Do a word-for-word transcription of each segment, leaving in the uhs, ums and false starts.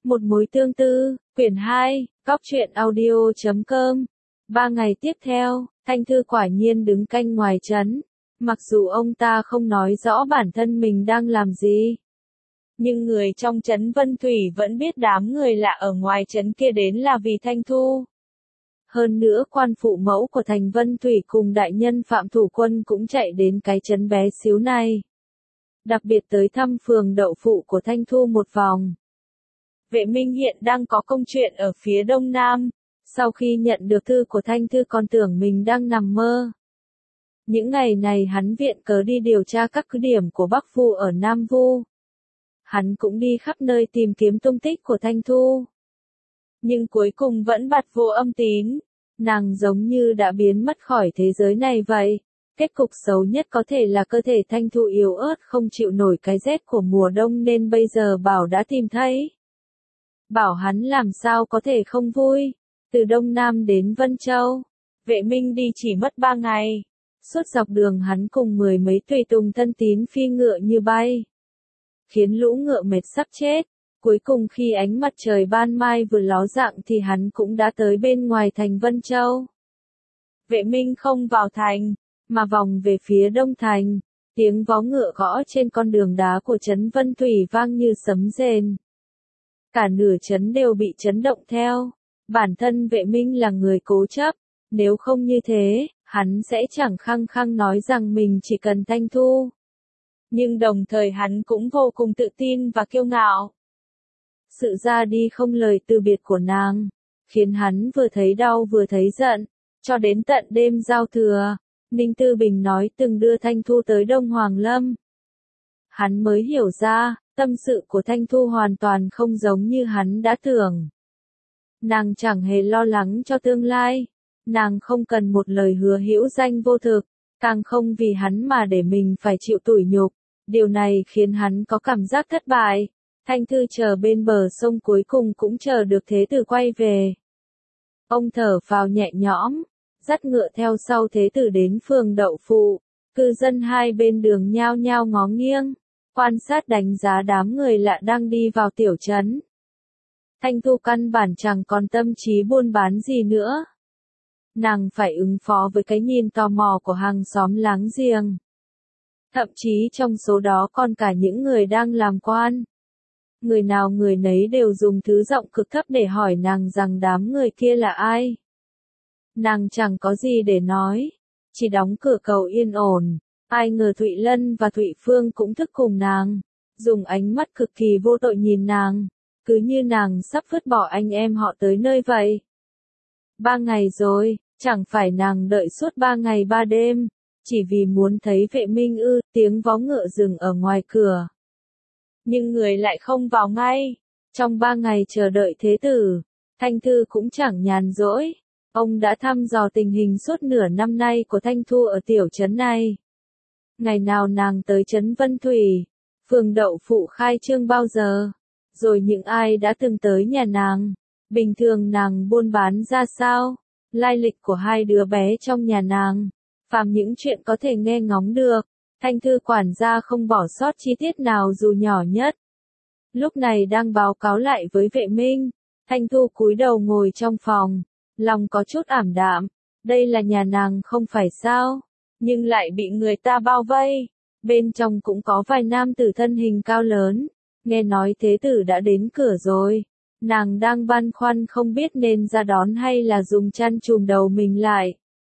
Một mối tương tư, quyển hai, góc truyện audio chấm com. Ba ngày tiếp theo, Thanh Thư quả nhiên đứng canh ngoài trấn. Mặc dù ông ta không nói rõ bản thân mình đang làm gì, nhưng người trong trấn Vân Thủy vẫn biết đám người lạ ở ngoài trấn kia đến là vì Thanh Thu. Hơn nữa quan phụ mẫu của thành Vân Thủy cùng đại nhân Phạm Thủ Quân cũng chạy đến cái trấn bé xíu này. Đặc biệt tới thăm phường đậu phụ của Thanh Thu một vòng. Vệ Minh hiện đang có công chuyện ở phía đông nam. Sau khi nhận được thư của Thanh Thư còn tưởng mình đang nằm mơ. Những ngày này hắn viện cớ đi điều tra các cứ điểm của Bắc Vu ở Nam Vu. Hắn cũng đi khắp nơi tìm kiếm tung tích của Thanh Thu. Nhưng cuối cùng vẫn bặt vô âm tín. Nàng giống như đã biến mất khỏi thế giới này vậy. Kết cục xấu nhất có thể là cơ thể Thanh Thu yếu ớt không chịu nổi cái rét của mùa đông nên bây giờ Bảo đã tìm thấy. Bảo hắn làm sao có thể không vui. Từ Đông Nam đến Vân Châu, Vệ Minh đi chỉ mất ba ngày. Suốt dọc đường hắn cùng mười mấy tùy tùng thân tín phi ngựa như bay. Khiến lũ ngựa mệt sắp chết. Cuối cùng khi ánh mặt trời ban mai vừa ló dạng thì hắn cũng đã tới bên ngoài thành Vân Châu. Vệ Minh không vào thành, mà vòng về phía đông thành. Tiếng vó ngựa gõ trên con đường đá của trấn Vân Thủy vang như sấm rền. Cả nửa trấn đều bị chấn động theo. Bản thân Vệ Minh là người cố chấp. Nếu không như thế, hắn sẽ chẳng khăng khăng nói rằng mình chỉ cần Thanh Thu. Nhưng đồng thời hắn cũng vô cùng tự tin và kiêu ngạo. Sự ra đi không lời từ biệt của nàng, khiến hắn vừa thấy đau vừa thấy giận. Cho đến tận đêm giao thừa, Ninh Tư Bình nói từng đưa Thanh Thu tới Đông Hoàng Lâm. Hắn mới hiểu ra, tâm sự của Thanh Thu hoàn toàn không giống như hắn đã tưởng. Nàng chẳng hề lo lắng cho tương lai. Nàng không cần một lời hứa hữu danh vô thực, càng không vì hắn mà để mình phải chịu tủi nhục. Điều này khiến hắn có cảm giác thất bại. Thanh Thư chờ bên bờ sông cuối cùng cũng chờ được Thế Tử quay về. Ông thở phào nhẹ nhõm, dắt ngựa theo sau Thế Tử đến phường đậu phụ. Cư dân hai bên đường nhao nhao ngó nghiêng, quan sát đánh giá đám người lạ đang đi vào tiểu trấn. Thanh Thu căn bản chẳng còn tâm trí buôn bán gì nữa. Nàng phải ứng phó với cái nhìn tò mò của hàng xóm láng giềng. Thậm chí trong số đó còn cả những người đang làm quan. Người nào người nấy đều dùng thứ giọng cực thấp để hỏi nàng rằng đám người kia là ai. Nàng chẳng có gì để nói, chỉ đóng cửa cầu yên ổn. Ai ngờ Thụy Lân và Thụy Phương cũng thức cùng nàng, dùng ánh mắt cực kỳ vô tội nhìn nàng, cứ như nàng sắp vứt bỏ anh em họ tới nơi vậy. Ba ngày rồi, chẳng phải nàng đợi suốt ba ngày ba đêm, chỉ vì muốn thấy Vệ Minh ư? Tiếng vó ngựa dừng ở ngoài cửa. Nhưng người lại không vào ngay. Trong ba ngày chờ đợi Thế Tử, Thanh Thư cũng chẳng nhàn rỗi. Ông đã thăm dò tình hình suốt nửa năm nay của Thanh Thu ở tiểu trấn này. Ngày nào nàng tới trấn Vân Thủy, phường đậu phụ khai trương bao giờ? Rồi những ai đã từng tới nhà nàng? Bình thường nàng buôn bán ra sao? Lai lịch của hai đứa bé trong nhà nàng, phàm những chuyện có thể nghe ngóng được, Thanh Thư quản gia không bỏ sót chi tiết nào dù nhỏ nhất. Lúc này đang báo cáo lại với Vệ Minh, Thanh Thu cúi đầu ngồi trong phòng, lòng có chút ảm đạm, đây là nhà nàng không phải sao, nhưng lại bị người ta bao vây, bên trong cũng có vài nam tử thân hình cao lớn, nghe nói Thế Tử đã đến cửa rồi. Nàng đang băn khoăn không biết nên ra đón hay là dùng chăn trùm đầu mình lại.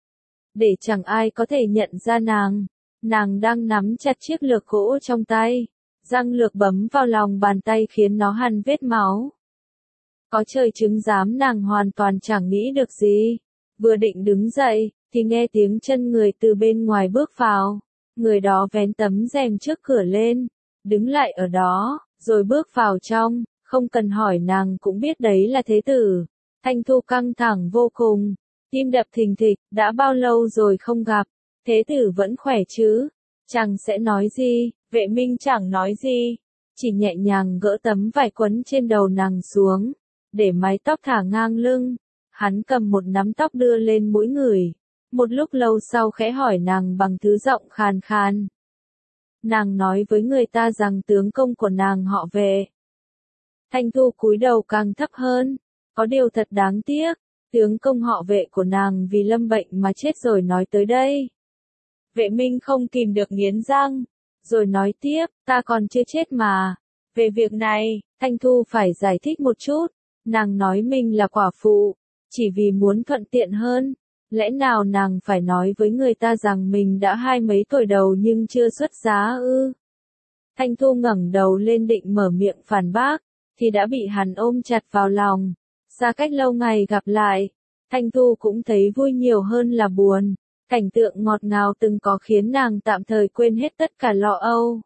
Để chẳng ai có thể nhận ra nàng, nàng đang nắm chặt chiếc lược gỗ trong tay, răng lược bấm vào lòng bàn tay khiến nó hằn vết máu. Có trời chứng giám nàng hoàn toàn chẳng nghĩ được gì. Vừa định đứng dậy, thì nghe tiếng chân người từ bên ngoài bước vào. Người đó vén tấm rèm trước cửa lên, đứng lại ở đó, rồi bước vào trong. Không cần hỏi nàng cũng biết đấy là Thế Tử. Thanh Thu căng thẳng vô cùng, tim đập thình thịch, đã bao lâu rồi không gặp, Thế Tử vẫn khỏe chứ? Chàng sẽ nói gì? Vệ Minh chẳng nói gì, chỉ nhẹ nhàng gỡ tấm vải quấn trên đầu nàng xuống, để mái tóc thả ngang lưng. Hắn cầm một nắm tóc đưa lên mũi người, một lúc lâu sau khẽ hỏi nàng bằng thứ giọng khàn khàn. Nàng nói với người ta rằng tướng công của nàng họ Vệ Thanh Thu cúi đầu càng thấp hơn. Có điều thật đáng tiếc, tướng công họ Vệ của nàng vì lâm bệnh mà chết rồi nói tới đây. Vệ Minh không kìm được nghiến răng, rồi nói tiếp, ta còn chưa chết mà. Về việc này, Thanh Thu phải giải thích một chút. Nàng nói mình là quả phụ, chỉ vì muốn thuận tiện hơn. Lẽ nào nàng phải nói với người ta rằng mình đã hai mấy tuổi đầu nhưng chưa xuất giá ư? Thanh Thu ngẩng đầu lên định mở miệng phản bác, thì đã bị hắn ôm chặt vào lòng. Xa cách lâu ngày gặp lại, Thanh Thu cũng thấy vui nhiều hơn là buồn. Cảnh tượng ngọt ngào từng có khiến nàng tạm thời quên hết tất cả lo âu.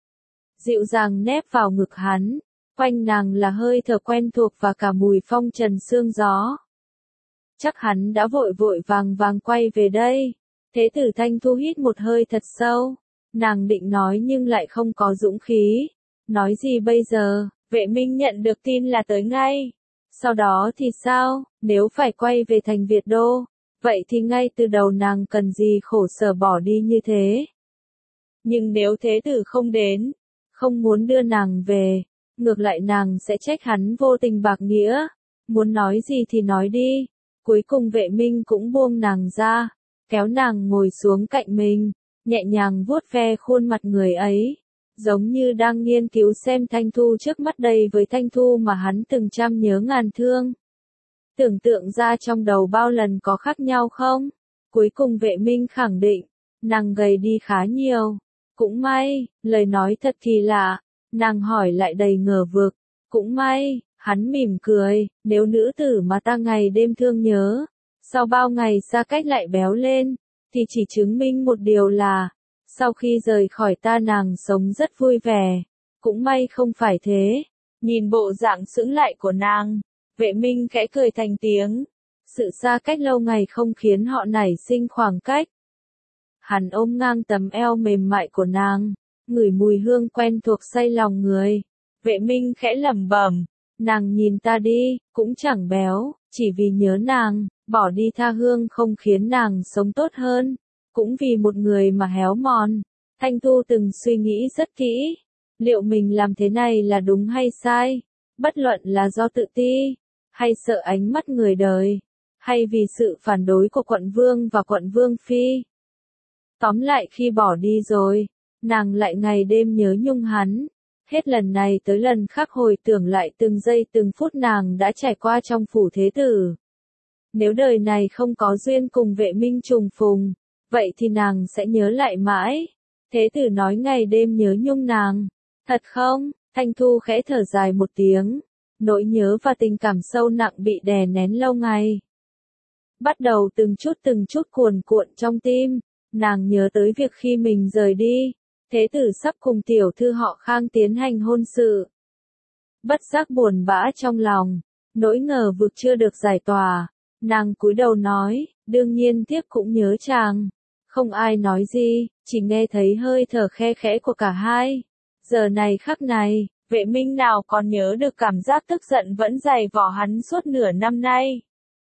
Dịu dàng nép vào ngực hắn, quanh nàng là hơi thở quen thuộc và cả mùi phong trần sương gió. Chắc hắn đã vội vội vàng vàng quay về đây. Thế tử Thanh Thu hít một hơi thật sâu. Nàng định nói nhưng lại không có dũng khí. Nói gì bây giờ? Vệ Minh nhận được tin là tới ngay. Sau đó thì sao? Nếu phải quay về thành Việt Đô, vậy thì ngay từ đầu nàng cần gì khổ sở bỏ đi như thế? Nhưng nếu thế tử không đến, không muốn đưa nàng về, ngược lại nàng sẽ trách hắn vô tình bạc nghĩa. Muốn nói gì thì nói đi. Cuối cùng Vệ Minh cũng buông nàng ra, kéo nàng ngồi xuống cạnh mình, nhẹ nhàng vuốt ve khuôn mặt người ấy, giống như đang nghiên cứu xem Thanh Thu trước mắt đây với Thanh Thu mà hắn từng trăm nhớ ngàn thương. Tưởng tượng ra trong đầu bao lần có khác nhau không? Cuối cùng Vệ Minh khẳng định, nàng gầy đi khá nhiều. Cũng may, lời nói thật kỳ lạ, nàng hỏi lại đầy ngờ vực. Cũng may, hắn mỉm cười, nếu nữ tử mà ta ngày đêm thương nhớ, sau bao ngày xa cách lại béo lên, thì chỉ chứng minh một điều là, sau khi rời khỏi ta nàng sống rất vui vẻ. Cũng may không phải thế. Nhìn bộ dạng sững lại của nàng, Vệ Minh khẽ cười thành tiếng. Sự xa cách lâu ngày không khiến họ nảy sinh khoảng cách. Hắn ôm ngang tấm eo mềm mại của nàng, ngửi mùi hương quen thuộc say lòng người. Vệ Minh khẽ lẩm bẩm, nàng nhìn ta đi, cũng chẳng béo, chỉ vì nhớ nàng, bỏ đi tha hương không khiến nàng sống tốt hơn, cũng vì một người mà héo mòn. Thanh Thu từng suy nghĩ rất kỹ, liệu mình làm thế này là đúng hay sai, bất luận là do tự ti, hay sợ ánh mắt người đời, hay vì sự phản đối của quận vương và quận vương phi. Tóm lại khi bỏ đi rồi, nàng lại ngày đêm nhớ nhung hắn. Hết lần này tới lần khác hồi tưởng lại từng giây từng phút nàng đã trải qua trong phủ thế tử. Nếu đời này không có duyên cùng Vệ Minh trùng phùng, vậy thì nàng sẽ nhớ lại mãi. Thế tử nói ngày đêm nhớ nhung nàng. Thật không? Thanh Thu khẽ thở dài một tiếng. Nỗi nhớ và tình cảm sâu nặng bị đè nén lâu ngày. Bắt đầu từng chút từng chút cuồn cuộn trong tim. Nàng nhớ tới việc khi mình rời đi, thế tử sắp cùng tiểu thư họ Khang tiến hành hôn sự. Bất giác buồn bã trong lòng, nỗi ngờ vực chưa được giải tỏa. Nàng cúi đầu nói, đương nhiên thiếp cũng nhớ chàng. Không ai nói gì, chỉ nghe thấy hơi thở khe khẽ của cả hai. Giờ này khắc này, Vệ Minh nào còn nhớ được cảm giác tức giận vẫn dày vò hắn suốt nửa năm nay.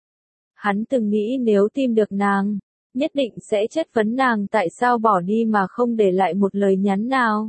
Hắn từng nghĩ nếu tìm được nàng, nhất định sẽ chất vấn nàng tại sao bỏ đi mà không để lại một lời nhắn nào.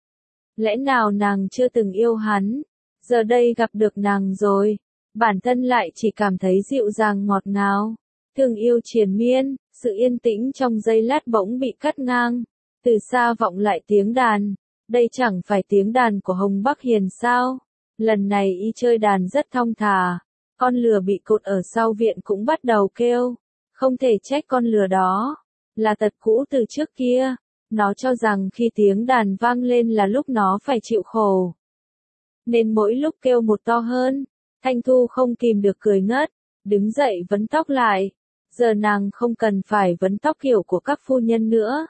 Lẽ nào nàng chưa từng yêu hắn, giờ đây gặp được nàng rồi, bản thân lại chỉ cảm thấy dịu dàng ngọt ngào, thương yêu triền miên. Sự yên tĩnh trong giây lát bỗng bị cắt ngang, từ xa vọng lại tiếng đàn. Đây chẳng phải tiếng đàn của Hồng Bắc Hiền sao? Lần này y chơi đàn rất thong thả, con lừa bị cột ở sau viện cũng bắt đầu kêu. Không thể trách con lừa đó, là tật cũ từ trước kia. Nó cho rằng khi tiếng đàn vang lên là lúc nó phải chịu khổ, nên mỗi lúc kêu một to hơn. Thanh Thu không kìm được cười ngất, đứng dậy vấn tóc lại. Giờ nàng không cần phải vấn tóc kiểu của các phu nhân nữa,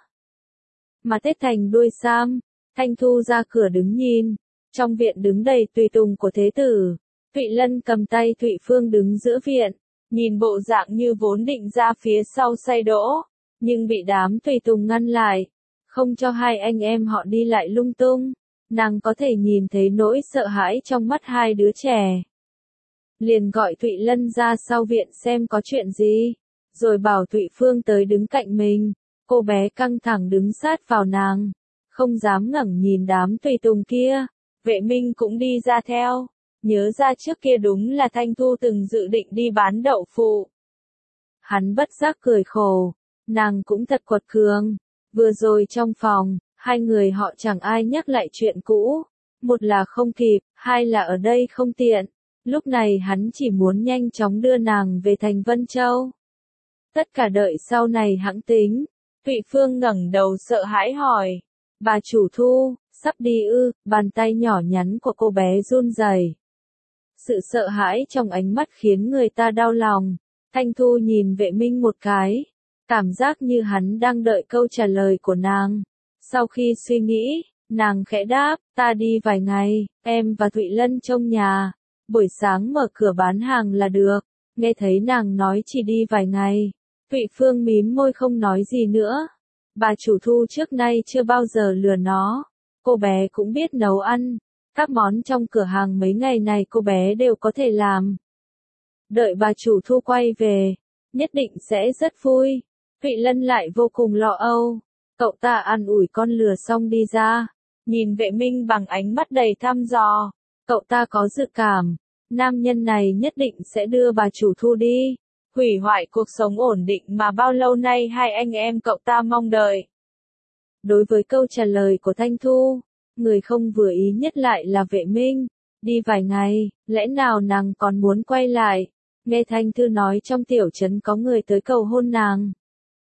mà tết thành đuôi sam. Thanh Thu ra cửa đứng nhìn, trong viện đứng đầy tùy tùng của thế tử. Thụy Lân cầm tay Thụy Phương đứng giữa viện, nhìn bộ dạng như vốn định ra phía sau say đỗ, nhưng bị đám tùy tùng ngăn lại, không cho hai anh em họ đi lại lung tung. Nàng có thể nhìn thấy nỗi sợ hãi trong mắt hai đứa trẻ. Liền gọi Thụy Lân ra sau viện xem có chuyện gì, rồi bảo Thụy Phương tới đứng cạnh mình. Cô bé căng thẳng đứng sát vào nàng, không dám ngẩng nhìn đám tùy tùng kia. Vệ Minh cũng đi ra theo, nhớ ra trước kia đúng là Thanh Thu từng dự định đi bán đậu phụ. Hắn bất giác cười khổ, nàng cũng thật quật cường. Vừa rồi trong phòng, hai người họ chẳng ai nhắc lại chuyện cũ. Một là không kịp, hai là ở đây không tiện. Lúc này hắn chỉ muốn nhanh chóng đưa nàng về thành Vân Châu. Tất cả đợi sau này hẵng tính. Thụy Phương ngẩng đầu sợ hãi hỏi. Bà chủ Thu, sắp đi ư? Bàn tay nhỏ nhắn của cô bé run rẩy. Sự sợ hãi trong ánh mắt khiến người ta đau lòng. Thanh Thu nhìn Vệ Minh một cái. Cảm giác như hắn đang đợi câu trả lời của nàng. Sau khi suy nghĩ, nàng khẽ đáp, ta đi vài ngày, em và Thụy Lân trông nhà. Buổi sáng mở cửa bán hàng là được. Nghe thấy nàng nói chỉ đi vài ngày. Thụy Phương mím môi không nói gì nữa. Bà chủ Thu trước nay chưa bao giờ lừa nó. Cô bé cũng biết nấu ăn. Các món trong cửa hàng mấy ngày này cô bé đều có thể làm. Đợi bà chủ Thu quay về, nhất định sẽ rất vui. Thụy Lân lại vô cùng lo âu. Cậu ta an ủi con lừa xong đi ra. Nhìn Vệ Minh bằng ánh mắt đầy thăm dò. Cậu ta có dự cảm. Nam nhân này nhất định sẽ đưa bà chủ Thu đi. Hủy hoại cuộc sống ổn định mà bao lâu nay hai anh em cậu ta mong đợi. Đối với câu trả lời của Thanh Thu, người không vừa ý nhất lại là Vệ Minh. Đi vài ngày, lẽ nào nàng còn muốn quay lại? Nghe Thanh Thư nói trong tiểu trấn có người tới cầu hôn nàng.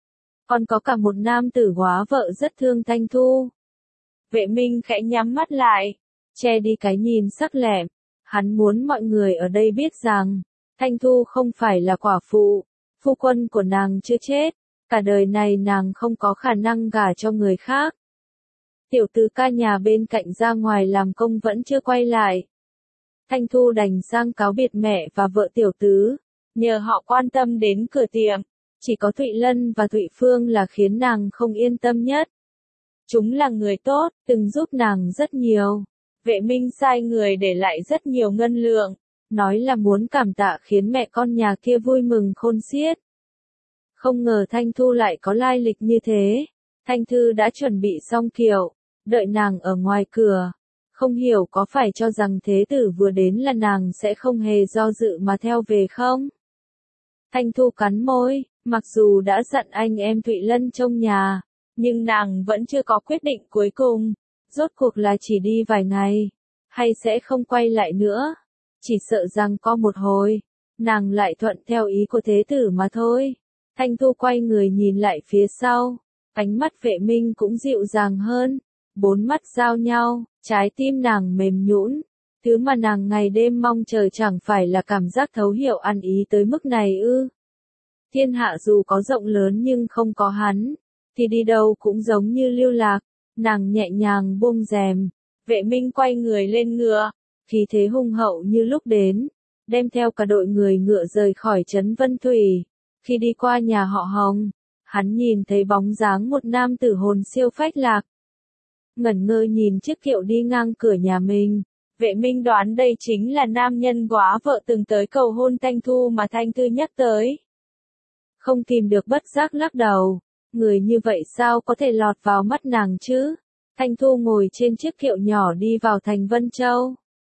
Còn có cả một nam tử góa vợ rất thương Thanh Thu. Vệ Minh khẽ nhắm mắt lại, che đi cái nhìn sắc lẹm. Hắn muốn mọi người ở đây biết rằng, Thanh Thu không phải là quả phụ, phu quân của nàng chưa chết, cả đời này nàng không có khả năng gả cho người khác. Tiểu tứ ca nhà bên cạnh ra ngoài làm công vẫn chưa quay lại. Thanh Thu đành sang cáo biệt mẹ và vợ tiểu tứ, nhờ họ quan tâm đến cửa tiệm. Chỉ có Thụy Lân và Thụy Phương là khiến nàng không yên tâm nhất. Chúng là người tốt, từng giúp nàng rất nhiều. Vệ Minh sai người để lại rất nhiều ngân lượng, nói là muốn cảm tạ khiến mẹ con nhà kia vui mừng khôn xiết. Không ngờ Thanh Thu lại có lai lịch như thế. Thanh Thư đã chuẩn bị xong kiệu, đợi nàng ở ngoài cửa. Không hiểu có phải cho rằng thế tử vừa đến là nàng sẽ không hề do dự mà theo về không? Thanh Thu cắn môi, mặc dù đã dặn anh em Thụy Lân trông nhà, nhưng nàng vẫn chưa có quyết định cuối cùng. Rốt cuộc là chỉ đi vài ngày, hay sẽ không quay lại nữa. Chỉ sợ rằng có một hồi, nàng lại thuận theo ý của thế tử mà thôi. Thanh Thu quay người nhìn lại phía sau, ánh mắt Vệ Minh cũng dịu dàng hơn. Bốn mắt giao nhau, trái tim nàng mềm nhũn. Thứ mà nàng ngày đêm mong chờ chẳng phải là cảm giác thấu hiểu ăn ý tới mức này ư. Thiên hạ dù có rộng lớn nhưng không có hắn, thì đi đâu cũng giống như lưu lạc. Nàng nhẹ nhàng buông rèm, Vệ Minh quay người lên ngựa, khí thế hung hậu như lúc đến, đem theo cả đội người ngựa rời khỏi trấn Vân Thủy. Khi đi qua nhà họ Hồng, hắn nhìn thấy bóng dáng một nam tử hồn siêu phách lạc. Ngẩn ngơ nhìn chiếc kiệu đi ngang cửa nhà mình, Vệ Minh đoán đây chính là nam nhân góa vợ từng tới cầu hôn Thanh Thu mà Thanh Thư nhắc tới. Không kìm được bất giác lắc đầu, người như vậy sao có thể lọt vào mắt nàng chứ? Thanh Thu ngồi trên chiếc kiệu nhỏ đi vào thành Vân Châu.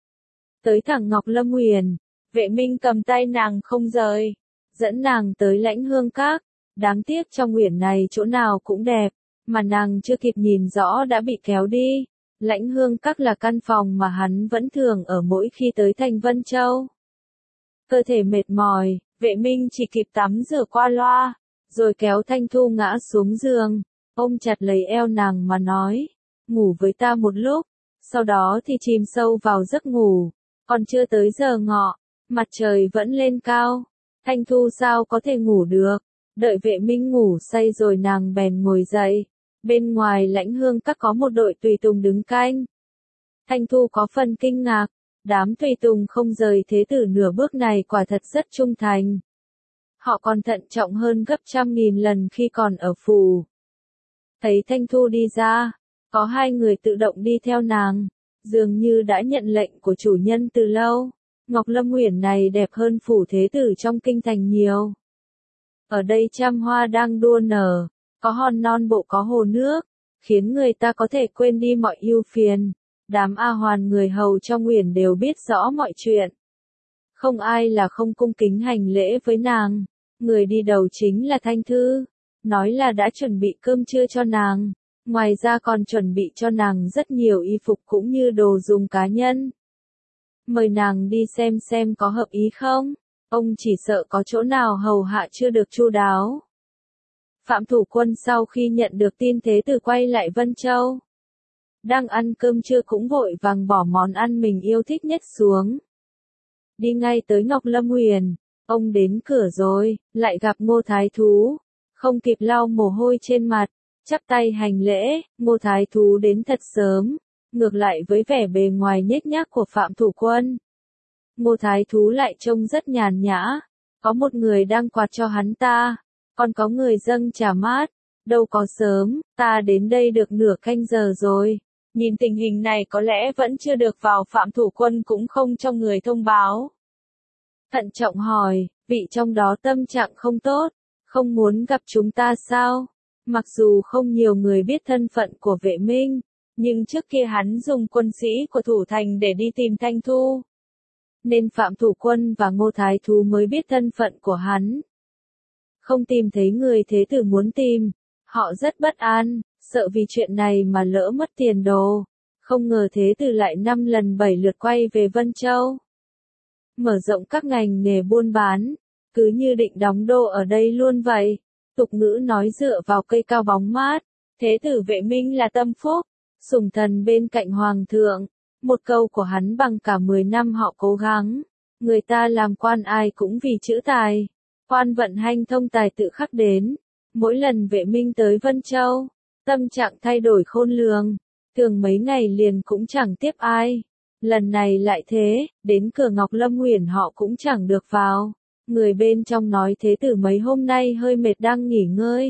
Tới thẳng Ngọc Lâm Uyển, Vệ Minh cầm tay nàng không rời, dẫn nàng tới Lãnh Hương Các. Đáng tiếc trong uyển này chỗ nào cũng đẹp, mà nàng chưa kịp nhìn rõ đã bị kéo đi. Lãnh Hương Các là căn phòng mà hắn vẫn thường ở mỗi khi tới thành Vân Châu. Cơ thể mệt mỏi, Vệ Minh chỉ kịp tắm rửa qua loa, rồi kéo Thanh Thu ngã xuống giường, ôm chặt lấy eo nàng mà nói, ngủ với ta một lúc, sau đó thì chìm sâu vào giấc ngủ. Còn chưa tới giờ ngọ, mặt trời vẫn lên cao, Thanh Thu sao có thể ngủ được, đợi Vệ Minh ngủ say rồi nàng bèn ngồi dậy. Bên ngoài Lãnh Hương Các có một đội tùy tùng đứng canh. Thanh Thu có phần kinh ngạc, đám tùy tùng không rời thế tử nửa bước này quả thật rất trung thành. Họ còn thận trọng hơn gấp trăm nghìn lần khi còn ở phủ. Thấy Thanh Thu đi ra, có hai người tự động đi theo nàng, dường như đã nhận lệnh của chủ nhân từ lâu. Ngọc Lâm Uyển này đẹp hơn phủ thế tử trong kinh thành nhiều. Ở đây trăm hoa đang đua nở, có hòn non bộ có hồ nước, khiến người ta có thể quên đi mọi ưu phiền. Đám A Hoàn người hầu trong uyển đều biết rõ mọi chuyện. Không ai là không cung kính hành lễ với nàng. Người đi đầu chính là Thanh Thư, nói là đã chuẩn bị cơm trưa cho nàng. Ngoài ra còn chuẩn bị cho nàng rất nhiều y phục cũng như đồ dùng cá nhân. Mời nàng đi xem xem có hợp ý không? Ông chỉ sợ có chỗ nào hầu hạ chưa được chu đáo. Phạm Thủ Quân sau khi nhận được tin thế tử quay lại Vân Châu. Đang ăn cơm trưa cũng vội vàng bỏ món ăn mình yêu thích nhất xuống. Đi ngay tới Ngọc Lâm Uyển, ông đến cửa rồi, lại gặp Ngô Thái Thú. Không kịp lau mồ hôi trên mặt, chắp tay hành lễ, Ngô Thái Thú đến thật sớm, ngược lại với vẻ bề ngoài nhếch nhác của Phạm Thủ Quân. Ngô Thái Thú lại trông rất nhàn nhã, có một người đang quạt cho hắn ta, còn có người dâng trà mát, đâu có sớm, ta đến đây được nửa canh giờ rồi. Nhìn tình hình này có lẽ vẫn chưa được vào, Phạm Thủ Quân cũng không cho người thông báo. Thận trọng hỏi, vị trong đó tâm trạng không tốt, không muốn gặp chúng ta sao? Mặc dù không nhiều người biết thân phận của Vệ Minh, nhưng trước kia hắn dùng quân sĩ của Thủ Thành để đi tìm Thanh Thu. Nên Phạm Thủ Quân và Ngô Thái Thú mới biết thân phận của hắn. Không tìm thấy người thế tử muốn tìm, họ rất bất an, sợ vì chuyện này mà lỡ mất tiền đồ. Không ngờ thế tử lại năm lần bảy lượt quay về Vân Châu. Mở rộng các ngành nghề buôn bán, cứ như định đóng đô ở đây luôn vậy. Tục ngữ nói dựa vào cây cao bóng mát, thế tử Vệ Minh là tâm phúc, sủng thần bên cạnh hoàng thượng. Một câu của hắn bằng cả mười năm họ cố gắng. Người ta làm quan ai cũng vì chữ tài. Quan vận hành thông tài tự khắc đến. Mỗi lần Vệ Minh tới Vân Châu, tâm trạng thay đổi khôn lường. Thường mấy ngày liền cũng chẳng tiếp ai. Lần này lại thế, đến cửa Ngọc Lâm Uyển họ cũng chẳng được vào. Người bên trong nói thế tử mấy hôm nay hơi mệt đang nghỉ ngơi.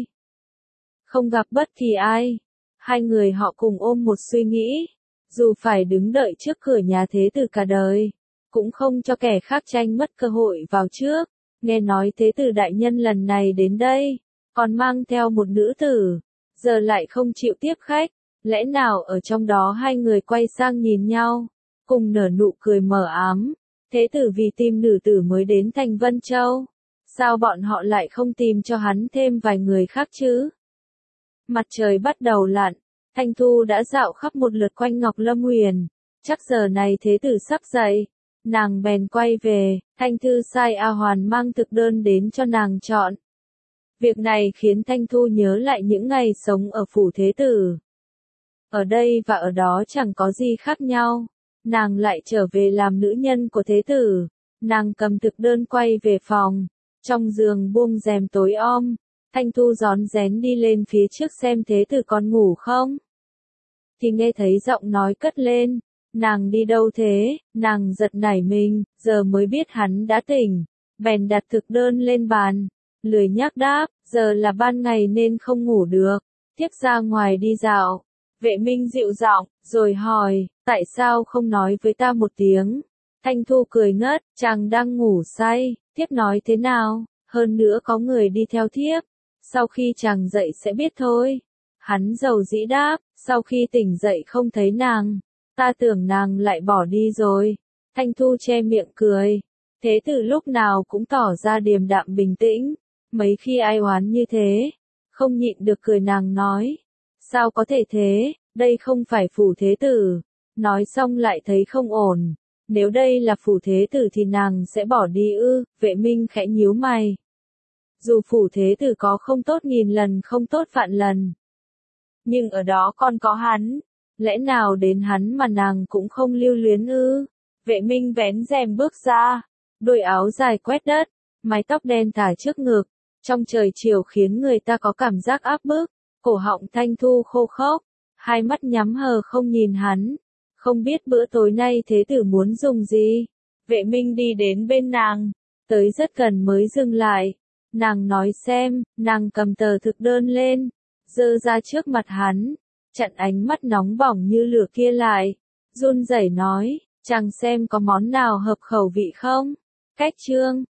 Không gặp bất kỳ ai. Hai người họ cùng ôm một suy nghĩ. Dù phải đứng đợi trước cửa nhà thế tử cả đời, cũng không cho kẻ khác tranh mất cơ hội vào trước. Nghe nói thế tử đại nhân lần này đến đây, còn mang theo một nữ tử, giờ lại không chịu tiếp khách. Lẽ nào ở trong đó hai người quay sang nhìn nhau, cùng nở nụ cười mờ ám. Thế tử vì tìm nữ tử mới đến thành Vân Châu. Sao bọn họ lại không tìm cho hắn thêm vài người khác chứ? Mặt trời bắt đầu lặn. Thanh Thu đã dạo khắp một lượt quanh Ngọc Lâm Uyển, chắc giờ này thế tử sắp dậy, nàng bèn quay về, Thanh Thư sai A Hoàn mang thực đơn đến cho nàng chọn. Việc này khiến Thanh Thu nhớ lại những ngày sống ở phủ thế tử. Ở đây và ở đó chẳng có gì khác nhau, nàng lại trở về làm nữ nhân của thế tử, nàng cầm thực đơn quay về phòng, trong giường buông rèm tối om, Thanh Thu rón rén đi lên phía trước xem thế tử còn ngủ không. Thì nghe thấy giọng nói cất lên, nàng đi đâu thế, nàng giật nảy mình, giờ mới biết hắn đã tỉnh, bèn đặt thực đơn lên bàn, lười nhác đáp, giờ là ban ngày nên không ngủ được, tiếc ra ngoài đi dạo. Vệ Minh dịu giọng, rồi hỏi, tại sao không nói với ta một tiếng? Thanh Thu cười ngất, chàng đang ngủ say, thiếp nói thế nào, hơn nữa có người đi theo thiếp, sau khi chàng dậy sẽ biết thôi. Hắn dầu dĩ đáp, sau khi tỉnh dậy không thấy nàng, ta tưởng nàng lại bỏ đi rồi. Thanh Thu che miệng cười, thế tử lúc nào cũng tỏ ra điềm đạm bình tĩnh, mấy khi ai oán như thế, không nhịn được cười. Nàng nói, sao có thể thế, đây không phải phủ thế tử. Nói xong lại thấy không ổn, nếu đây là phủ thế tử thì nàng sẽ bỏ đi ư? Vệ Minh khẽ nhíu mày. Dù phủ thế tử có không tốt nghìn lần không tốt vạn lần, nhưng ở đó còn có hắn, lẽ nào đến hắn mà nàng cũng không lưu luyến ư? Vệ Minh vén rèm bước ra, đôi áo dài quét đất, mái tóc đen thả trước ngực, trong trời chiều khiến người ta có cảm giác áp bức, cổ họng Thanh Thu khô khốc, hai mắt nhắm hờ không nhìn hắn, không biết bữa tối nay thế tử muốn dùng gì. Vệ Minh đi đến bên nàng, tới rất gần mới dừng lại, nàng nói xem, nàng cầm tờ thực đơn lên, giơ ra trước mặt hắn, chặn ánh mắt nóng bỏng như lửa kia lại, run rẩy nói, chàng xem có món nào hợp khẩu vị không? Cách chương